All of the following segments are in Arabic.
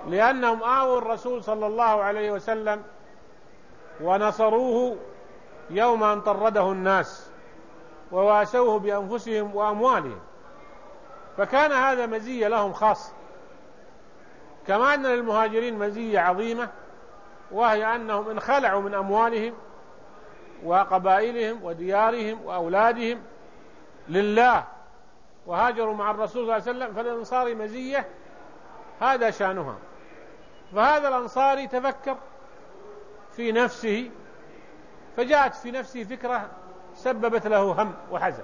لأنهم آووا الرسول صلى الله عليه وسلم ونصروه يوم أن طرده الناس وواسوه بأنفسهم وأموالهم، فكان هذا مزية لهم خاصة. كما أن للمهاجرين مزية عظيمة، وهي أنهم انخلعوا من أموالهم وقبائلهم وديارهم وأولادهم لله وهاجروا مع الرسول صلى الله عليه وسلم، فالأنصار مزية هذا شأنها. فهذا الأنصاري تفكر في نفسه، فجاءت في نفسه فكرة سببت له هم وحزن،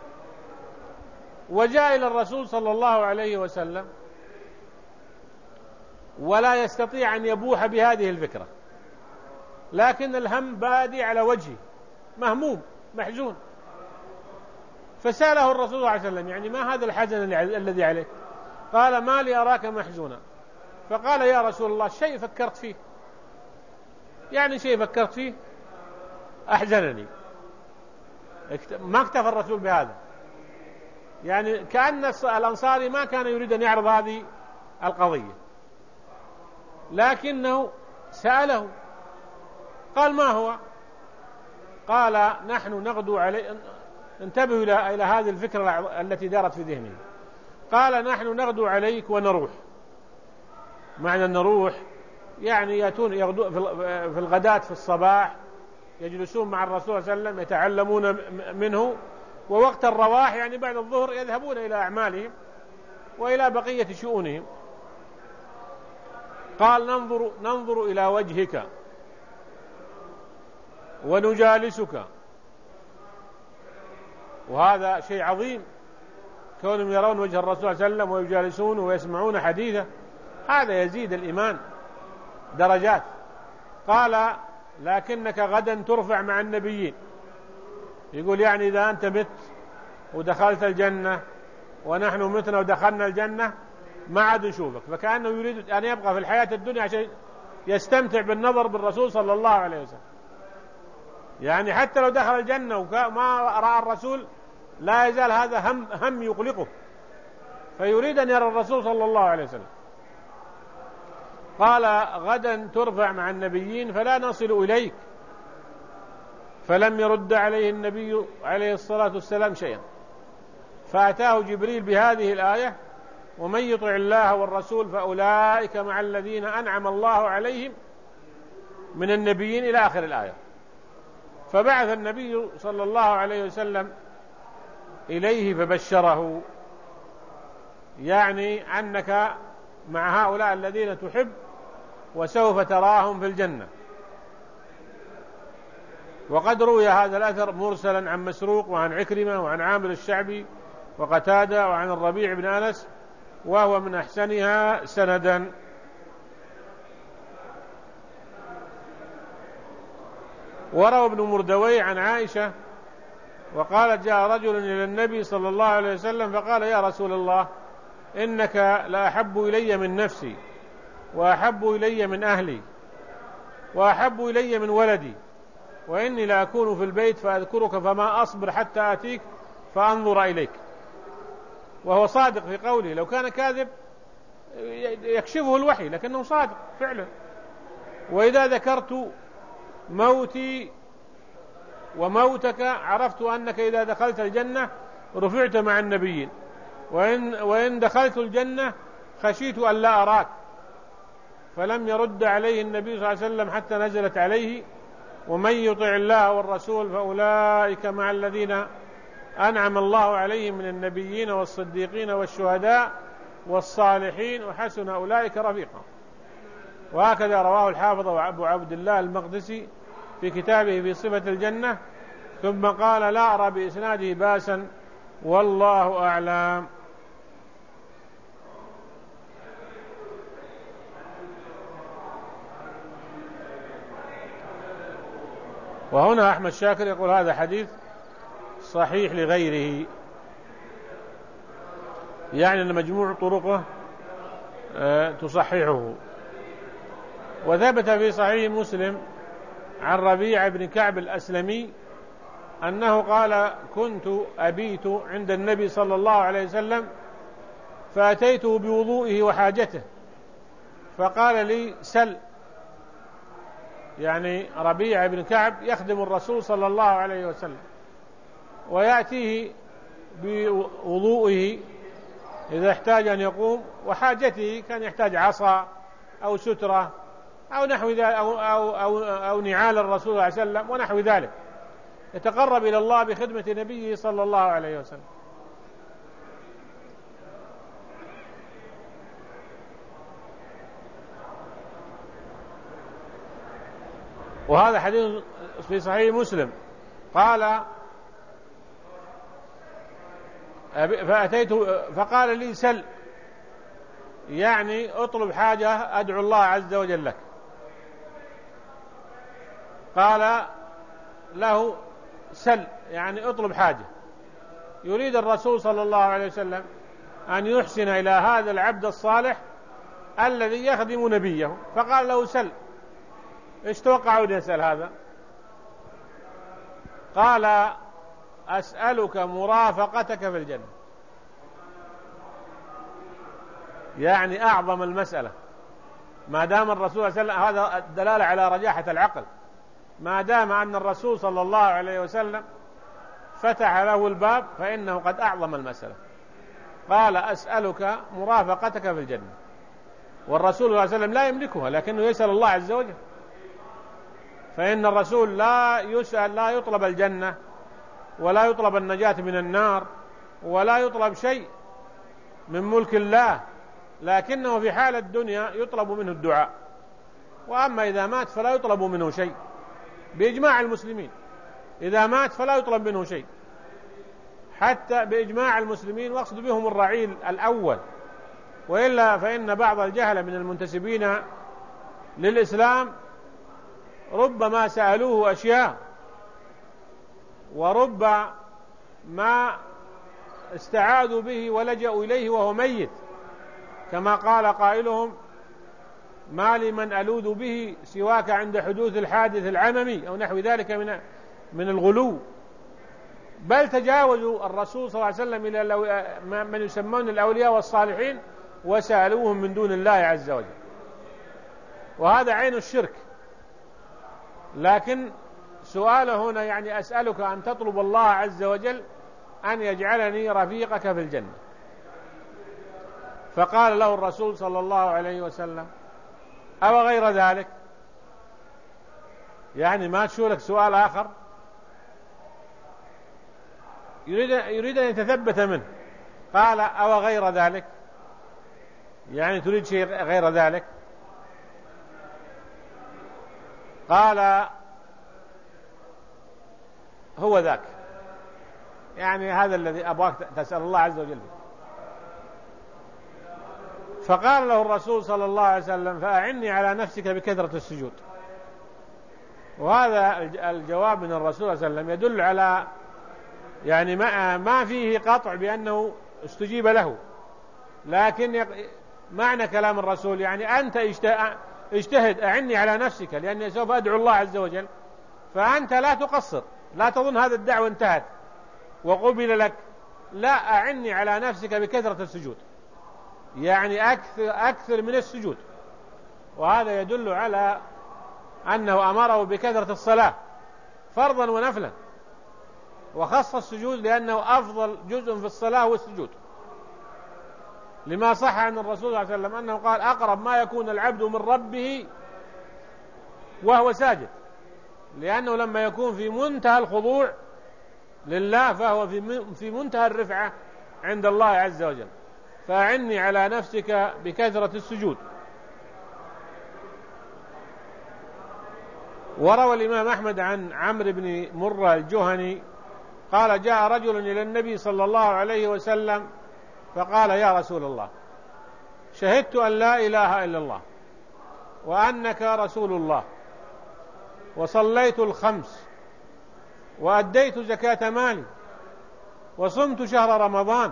وجاء إلى الرسول صلى الله عليه وسلم ولا يستطيع أن يبوح بهذه الفكرة، لكن الهم بادي على وجهه، مهموم محزون. فسأله الرسول صلى الله عليه وسلم: يعني ما هذا الحزن الذي عليك؟ قال: ما لي أراك محزونا. فقال: يا رسول الله، شيء فكرت فيه، يعني شيء فكرت فيه أحزنني. ما اكتفى الرسول بهذا، يعني كأن الأنصاري ما كان يريد أن يعرض هذه القضية، لكنه سأله. قال: ما هو؟ قال: نحن نغدو عليه. انتبهوا إلى هذه الفكرة التي دارت في ذهنه. قال: نحن نغدو عليك ونروح. معنى نروح يعني يأتون في الغداة في الصباح، يجلسون مع الرسول صلى الله عليه وسلم يتعلمون منه، ووقت الرواح يعني بعد الظهر يذهبون إلى أعمالهم وإلى بقية شؤونهم. قال: ننظر إلى وجهك ونجالسك. وهذا شيء عظيم، كونهم يرون وجه الرسول صلى الله عليه وسلم ويجالسونه ويسمعون حديثه، هذا يزيد الإيمان درجات. قال: لكنك غدا ترفع مع النبيين. يقول يعني إذا أنت مت ودخلت الجنة ونحن متنا ودخلنا الجنة ما عاد نشوفك. فكأنه يريد أن يبقى في الحياة الدنيا عشان يستمتع بالنظر بالرسول صلى الله عليه وسلم. يعني حتى لو دخل الجنة وما رأى الرسول لا يزال هذا هم يقلقه، فيريد أن يرى الرسول صلى الله عليه وسلم. قال: غدا ترفع مع النبيين فلا نصل إليك. فلم يرد عليه النبي عليه الصلاة والسلام شيئا، فأتاه جبريل بهذه الآية: ومن يطع الله والرسول فأولئك مع الذين أنعم الله عليهم من النبيين إلى آخر الآية. فبعث النبي صلى الله عليه وسلم إليه فبشره، يعني أنك مع هؤلاء الذين تحب وسوف تراهم في الجنة. وقد روي هذا الأثر مرسلا عن مسروق وعن عكرمة وعن عامر الشعبي وقتادة وعن الربيع بن أنس، وهو من أحسنها سندا. وروى ابن مردوي عن عائشة وقالت: جاء رجل إلى النبي صلى الله عليه وسلم فقال: يا رسول الله، إنك لأحب إلي من نفسي وأحب إلي من أهلي وأحب إلي من ولدي، وإني لا أكون في البيت فأذكرك فما أصبر حتى آتيك فأنظر إليك. وهو صادق في قوله، لو كان كاذب يكشفه الوحي، لكنه صادق فعلا. وإذا ذكرت موتي وموتك عرفت أنك إذا دخلت الجنة رفعت مع النبيين، وإن دخلت الجنة خشيت أن لا أراك. فلم يرد عليه النبي صلى الله عليه وسلم حتى نزلت عليه: ومن يطع الله والرسول فأولئك مع الذين أنعم الله عليهم من النبيين والصديقين والشهداء والصالحين وحسن أولئك رفيقا. وهكذا رواه الحافظ أبو عبد الله المقدسي في كتابه في صفة الجنة، ثم قال: لا أرى بإسناده باسا والله أعلم. وهنا أحمد شاكر يقول: هذا حديث صحيح لغيره، يعني أن مجموع طرقه تصححه. وثبت في صحيح مسلم عن ربيع بن كعب الأسلمي أنه قال: كنت أبيت عند النبي صلى الله عليه وسلم فأتيته بوضوئه وحاجته، فقال لي سل، يعني ربيع بن كعب يخدم الرسول صلى الله عليه وسلم ويأتيه بوضوئه إذا احتاج أن يقوم، وحاجته كان يحتاج عصا أو سترة أو نحو ذلك أو نعال الرسول صلى الله عليه وسلم ونحو ذلك، يتقرب إلى الله بخدمة نبيه صلى الله عليه وسلم. وهذا حديث في صحيح مسلم. قال فأتيت فقال لي سل، يعني اطلب حاجة أدعو الله عز وجل لك. قال له سل، يعني اطلب حاجة. يريد الرسول صلى الله عليه وسلم أن يحسن إلى هذا العبد الصالح الذي يخدم نبيه، فقال له سل. ايش توقعون يسأل هذا؟ قال أسألك مرافقتك في الجنة، يعني أعظم المسألة. ما دام الرسول صلى الله عليه وسلم، هذا الدلالة على رجاحة العقل، ما دام أن الرسول صلى الله عليه وسلم فتح له الباب فإنه قد أعظم المسألة. قال أسألك مرافقتك في الجنة، والرسول صلى الله عليه وسلم لا يملكها لكنه يسأل الله عز وجل، فإن الرسول لا يسأل، لا يطلب الجنة ولا يطلب النجاة من النار ولا يطلب شيء من ملك الله، لكنه في حال الدنيا يطلب منه الدعاء، وأما إذا مات فلا يطلب منه شيء بإجماع المسلمين. إذا مات فلا يطلب منه شيء حتى بإجماع المسلمين، واقصد بهم الرعيل الأول، وإلا فإن بعض الجهل من المنتسبين للإسلام ربما سألوه أشياء وربما استعاذوا به ولجأوا إليه وهو ميت، كما قال قائلهم ما لمن ألوذ به سواك عند حدوث الحادث العممي أو نحو ذلك من الغلو. بل تجاوزوا الرسول صلى الله عليه وسلم إلى من يسمون الأولياء والصالحين وسألوهم من دون الله عز وجل، وهذا عين الشرك. لكن سؤاله هنا يعني أسألك أن تطلب الله عز وجل أن يجعلني رفيقك في الجنة. فقال له الرسول صلى الله عليه وسلم أو غير ذلك، يعني ما تشولك سؤال آخر، يريد أن يتثبت منه. قال أو غير ذلك، يعني تريد شيء غير ذلك؟ قال هو ذاك، يعني هذا الذي أبغاك تسأل الله عز وجل. فقال له الرسول صلى الله عليه وسلم فأعني على نفسك بكثرة السجود. وهذا الجواب من الرسول صلى الله عليه وسلم يدل على يعني ما فيه قطع بأنه استجيب له، لكن معنى كلام الرسول يعني أنت اجتهد، أعني على نفسك، لأني سوف أدعو الله عز وجل، فأنت لا تقصر، لا تظن هذا الدعوة انتهت وقبل لك، لا، أعني على نفسك بكثرة السجود، يعني أكثر من السجود. وهذا يدل على أنه أمره بكثرة الصلاة فرضا ونفلا، وخص السجود لأنه أفضل جزء في الصلاة والسجود، لما صح عن الرسول صلى الله عليه وسلم أنه قال أقرب ما يكون العبد من ربه وهو ساجد، لأنه لما يكون في منتهى الخضوع لله فهو في منتهى الرفعة عند الله عز وجل. فأعني على نفسك بكثرة السجود. وروى الإمام أحمد عن عمرو بن مرة الجهني قال جاء رجل إلى النبي صلى الله عليه وسلم فقال يا رسول الله شهدت أن لا إله إلا الله وأنك رسول الله وصليت الخمس وأديت زكاة مالي وصمت شهر رمضان.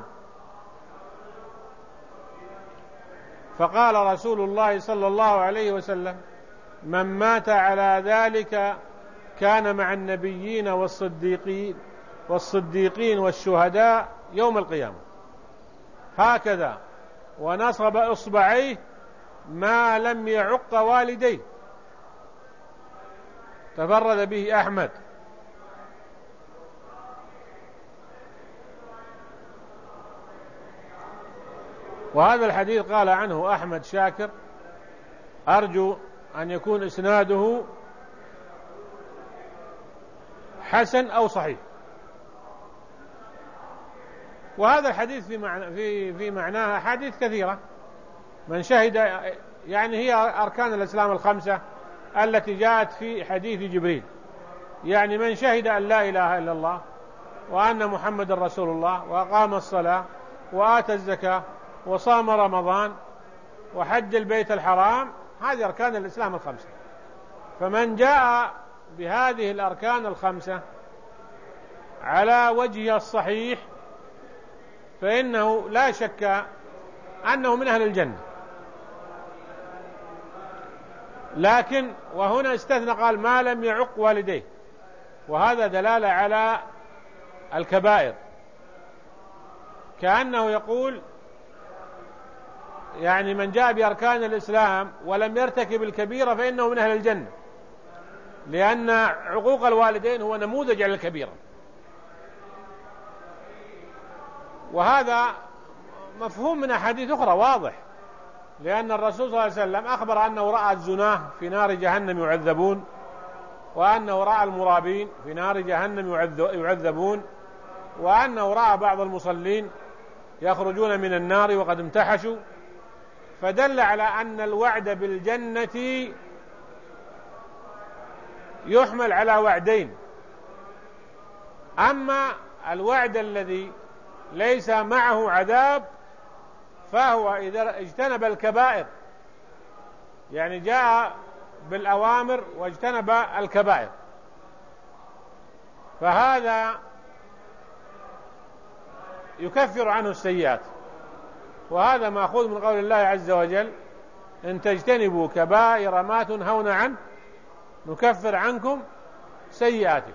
فقال رسول الله صلى الله عليه وسلم من مات على ذلك كان مع النبيين والصديقين والشهداء يوم القيامة. هكذا ونصب إصبعيه ما لم يعق والديه، تفرد به أحمد. وهذا الحديث قال عنه أحمد شاكر: أرجو أن يكون إسناده حسن أو صحيح. وهذا الحديث في معناها أحاديث كثيرة. من شهد، يعني هي أركان الإسلام الخمسة التي جاءت في حديث جبريل، يعني من شهد أن لا إله إلا الله وأن محمد رسول الله وأقام الصلاة وآتى الزكاة وصام رمضان وحج البيت الحرام، هذه أركان الإسلام الخمسة. فمن جاء بهذه الأركان الخمسة على وجهها الصحيح فإنه لا شك أنه من أهل الجنة. لكن وهنا استثنى، قال ما لم يعق والديه، وهذا دلالة على الكبائر، كأنه يقول يعني من جاء بأركان الإسلام ولم يرتكب الكبيرة فإنه من أهل الجنة، لأن عقوق الوالدين هو نموذج على الكبيرة. وهذا مفهوم من أحاديث أخرى واضح، لأن الرسول صلى الله عليه وسلم أخبر أنه رأى الزناه في نار جهنم يعذبون، وأنه رأى المرابين في نار جهنم يعذبون، وأنه رأى بعض المصلين يخرجون من النار وقد امتحشوا، فدل على أن الوعد بالجنة يحمل على وعدين: أما الوعد الذي ليس معه عذاب فهو إذا اجتنب الكبائر، يعني جاء بالأوامر واجتنب الكبائر، فهذا يكفر عنه السيئات. وهذا مأخوذ من قول الله عز وجل: إن تجتنبوا كبائر ما تنهون عنه نكفر عنكم سيئاتكم.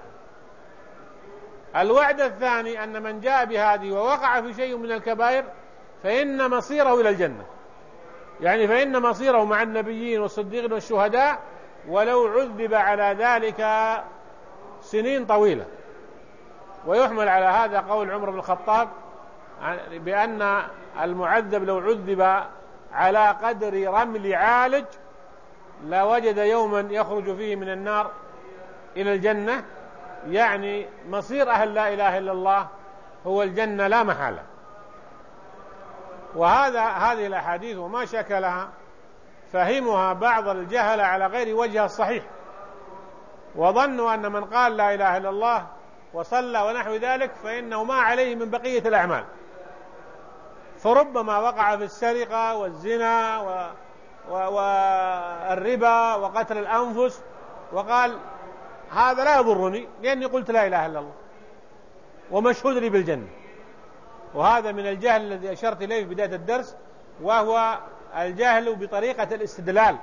الوعد الثاني أن من جاء بهذه ووقع في شيء من الكبائر فإن مصيره إلى الجنة، يعني فإن مصيره مع النبيين والصديقين والشهداء، ولو عذب على ذلك سنين طويلة. ويحمل على هذا قول عمر بن الخطاب بأن المعذب لو عذب على قدر رمل عالج لوجد يوما يخرج فيه من النار إلى الجنة، يعني مصير أهل لا إله إلا الله هو الجنة لا محالة. هذه الأحاديث وما شكلها فهمها بعض الجهل على غير وجه الصحيح، وظنوا أن من قال لا إله إلا الله وصلى ونحو ذلك فإنه ما عليه من بقية الأعمال، فربما وقع في السرقة والزنا والربا وقتل الأنفس وقال هذا لا يضرني لأني قلت لا إله إلا الله ومشهود لي بالجنة. وهذا من الجهل الذي أشرت إليه في بداية الدرس، وهو الجهل بطريقة الاستدلال.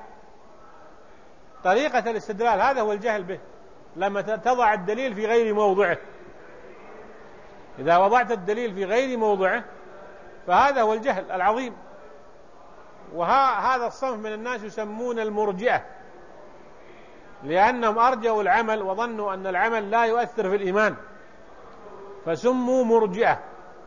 طريقة الاستدلال هذا هو الجهل به، لما تضع الدليل في غير موضعه. إذا وضعت الدليل في غير موضعه فهذا هو الجهل العظيم. وهذا الصنف من الناس يسمون المرجئة، لأنهم أرجوا العمل وظنوا أن العمل لا يؤثر في الإيمان فسموا مرجئة.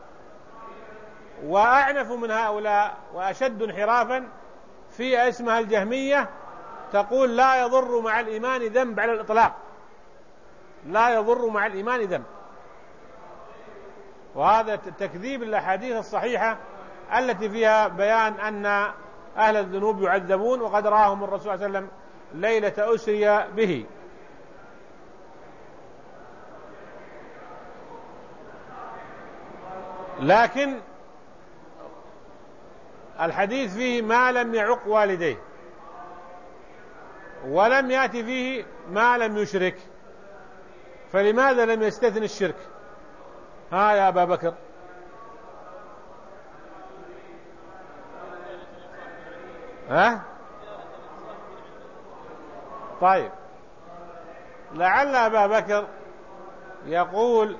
وأعنف من هؤلاء وأشد انحرافا في اسمها الجهمية، تقول لا يضر مع الإيمان ذنب على الإطلاق، لا يضر مع الإيمان ذنب. وهذا تكذيب الأحاديث الصحيحة التي فيها بيان أن أهل الذنوب يعذبون، وقد راهم الرسول صلى الله عليه وسلم ليلة أسري به. لكن الحديث فيه ما لم يعق والديه، ولم يأتي فيه ما لم يشرك، فلماذا لم يستثني الشرك؟ ها يا أبا بكر. ها؟ طيب، لعل أبا بكر يقول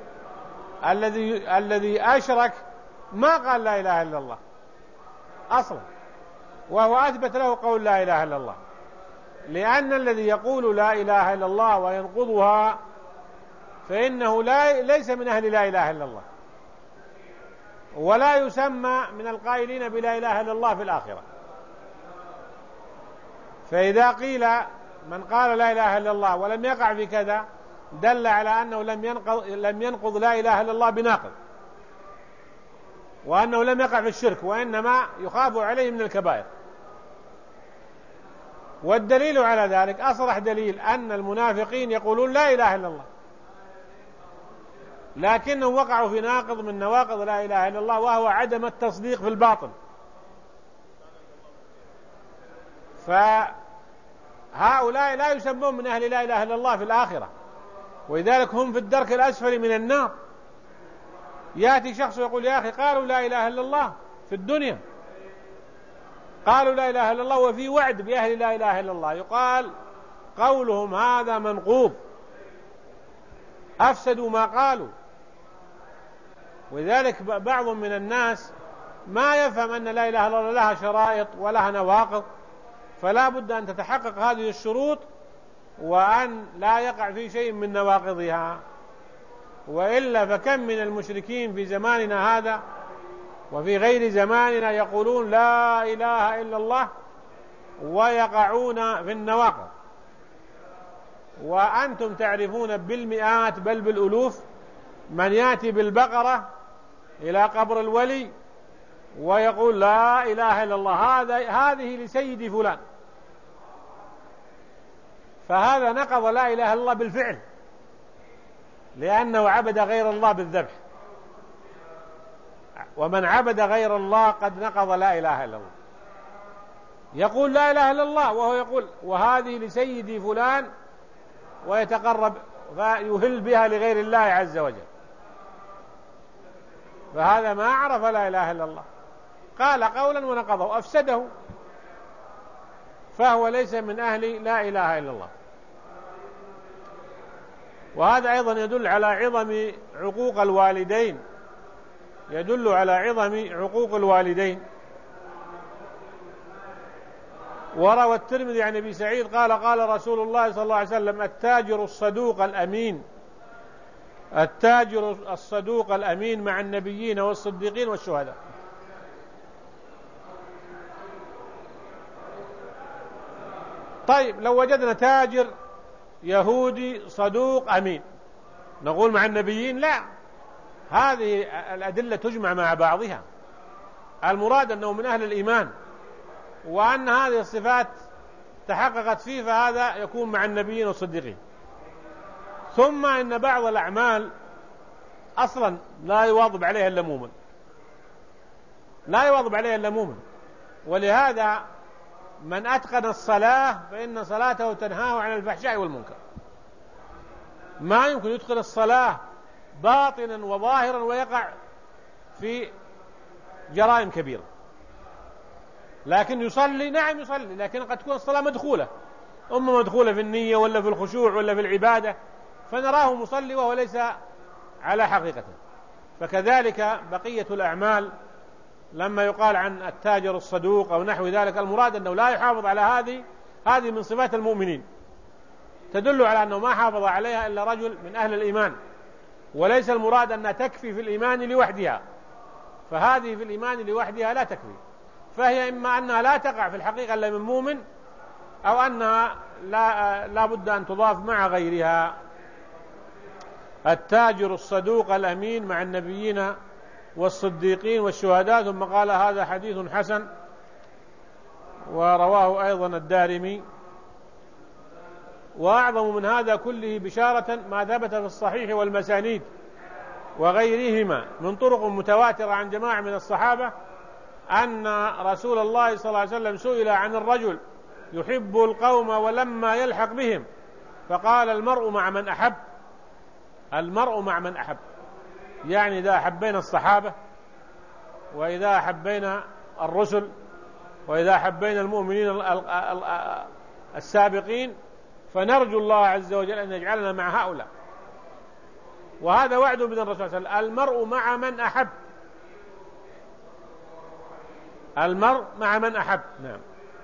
الذي أشرك ما قال لا إله إلا الله أصلا، وهو أثبت له قول لا إله إلا الله، لأن الذي يقول لا إله إلا الله وينقضها فإنه ليس من أهل لا إله إلا الله، ولا يسمى من القائلين بلا إله إلا الله في الآخرة. فإذا قيل من قال لا إله إلا الله ولم يقع في كذا دل على أنه لم ينقض لا إله إلا الله بناقض، وأنه لم يقع في الشرك، وإنما يخاف عليه من الكبائر. والدليل على ذلك أصرح دليل أن المنافقين يقولون لا إله إلا الله، لكنهم وقعوا في ناقض من نواقض لا إله إلا الله، وهو عدم التصديق في الباطن. فهؤلاء لا يسمون من أهل لا إله إلا الله في الآخرة، ولذلك هم في الدرك الأسفل من النار. يأتي شخص ويقول يا أخي قالوا لا إله إلا الله في الدنيا، قالوا لا إله إلا الله وفي وعد بأهل لا إله إلا الله، يقال قولهم هذا منقوض، أفسدوا ما قالوا. ولذلك بعض من الناس ما يفهم أن لا إله إلا الله لها شرائط ولها نواقض، فلا بد أن تتحقق هذه الشروط وأن لا يقع في شيء من نواقضها، وإلا فكم من المشركين في زماننا هذا وفي غير زماننا يقولون لا إله إلا الله ويقعون في النواقض، وأنتم تعرفون بالمئات بل بالألوف من يأتي بالبقرة إلى قبر الولي ويقول لا إله إلا الله هذه لسيدي فلان، فهذا نقض لا إله إلا الله بالفعل، لأنه عبد غير الله بالذبح، ومن عبد غير الله قد نقض لا إله إلا الله. يقول لا إله إلا الله وهو يقول وهذه لسيدي فلان، ويتقرب فيهل بها لغير الله عز وجل، فهذا ما عرف لا إله إلا الله، قال قولا ونقضه أفسده، فهو ليس من أهل لا إله إلا الله. وهذا أيضا يدل على عظم عقوق الوالدين، يدل على عظم عقوق الوالدين. وروى الترمذي عن أبي سعيد قال قال رسول الله صلى الله عليه وسلم التاجر الصدوق الأمين، التاجر الصدوق الأمين مع النبيين والصديقين والشهداء. طيب لو وجدنا تاجر يهودي صدوق أمين نقول مع النبيين؟ لا، هذه الأدلة تجمع مع بعضها، المراد أنه من أهل الإيمان وأن هذه الصفات تحققت فيه، فهذا يكون مع النبيين والصديقين. ثم إن بعض الأعمال أصلا لا يواظب عليها إلا مؤمن، لا يواظب عليها إلا مؤمن، ولهذا من أتقن الصلاة فإن صلاته تنهاه عن الفحشاء والمنكر. ما يمكن يدخل الصلاة باطنا وظاهرا ويقع في جرائم كبيرة، لكن يصلي، نعم يصلي، لكن قد تكون الصلاة مدخولة، أما مدخولة في النية ولا في الخشوع ولا في العبادة، فنراه مصلي وهو ليس على حقيقته. فكذلك بقية الأعمال لما يقال عن التاجر الصدوق أو نحو ذلك، المراد أنه لا يحافظ على هذه من صفات المؤمنين، تدل على أنه ما حافظ عليها إلا رجل من أهل الإيمان، وليس المراد أنها تكفي في الإيمان لوحدها، فهذه في الإيمان لوحدها لا تكفي، فهي إما أنها لا تقع في الحقيقة إلا من مؤمن، أو أنها لا بد أن تضاف مع غيرها. التاجر الصدوق الأمين مع النبيين والصديقين والشهداء. ثم قال هذا حديث حسن، ورواه أيضا الدارمي. وأعظم من هذا كله بشارة ما ثبت في الصحيح والمسانيد وغيرهما من طرق متواترة عن جماعة من الصحابة أن رسول الله صلى الله عليه وسلم سئل عن الرجل يحب القوم ولما يلحق بهم، فقال المرء مع من أحب، المرء مع من أحب، يعني إذا أحبينا الصحابة وإذا أحبينا الرسل وإذا أحبينا المؤمنين السابقين فنرجو الله عز وجل أن يجعلنا مع هؤلاء. وهذا وعد من الرسول صلى الله عليه وسلم، المرء مع من أحب. المرء مع من أحب. نعم.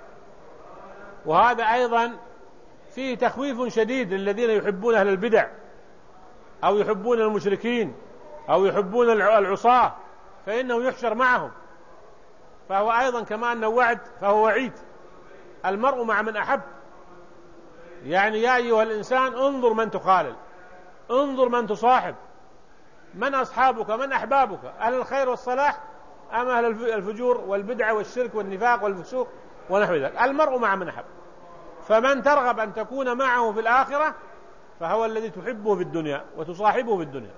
وهذا أيضا فيه تخويف شديد للذين يحبون أهل البدع أو يحبون المشركين أو يحبون العصاة، فإنه يحشر معهم، فهو أيضا كما أنه وعد فهو وعيد. المرء مع من أحب، يعني يا أيها الإنسان انظر من تخالل، انظر من تصاحب، من أصحابك، من أحبابك، أهل الخير والصلاح أم أهل الفجور والبدع والشرك والنفاق والفسوق ونحو ذلك. المرء مع من أحب، فمن ترغب أن تكون معه في الآخرة فهو الذي تحبه في الدنيا وتصاحبه في الدنيا.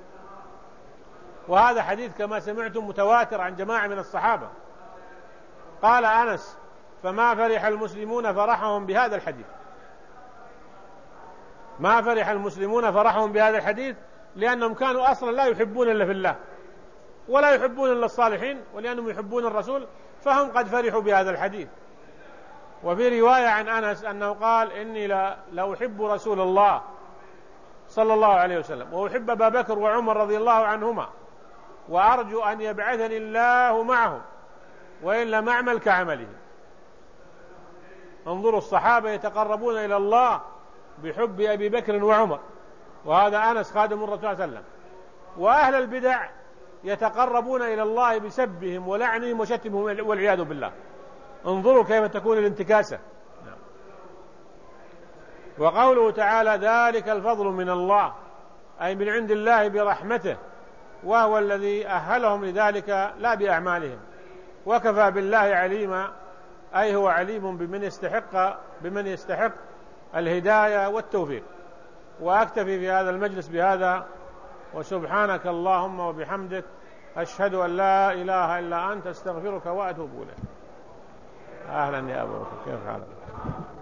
وهذا حديث كما سمعتم متواتر عن جماعة من الصحابة. قال أنس: فما فرح المسلمون فرحهم بهذا الحديث، ما فرح المسلمون فرحهم بهذا الحديث لأنهم كانوا أصلا لا يحبون إلا في الله ولا يحبون إلا الصالحين، ولأنهم يحبون الرسول فهم قد فرحوا بهذا الحديث. وفي رواية عن أنس أنه قال: إني لا أحب رسول الله صلى الله عليه وسلم وأحب أبا بكر وعمر رضي الله عنهما وأرجو أن يبعثني الله معهم وإن لم أعمل كعمله. انظروا الصحابة يتقربون إلى الله بحب أبي بكر وعمر، وهذا أنس خادم الرسول صلى الله عليه وسلم. وأهل البدع يتقربون إلى الله بسبهم ولعنهم وشتمهم والعياذ بالله. انظروا كيف تكون الانتكاسة. وقوله تعالى: ذلك الفضل من الله، أي من عند الله برحمته، وهو الذي أهلهم لذلك لا بأعمالهم، وكفى بالله عليما، أي هو عليم بمن يستحق الهداية والتوفيق. وأكتفي في هذا المجلس بهذا، وسبحانك اللهم وبحمدك، أشهد أن لا إله إلا أنت، أستغفرك وأتوب إليك. أهلا يا أبو بكر، كيف حالك؟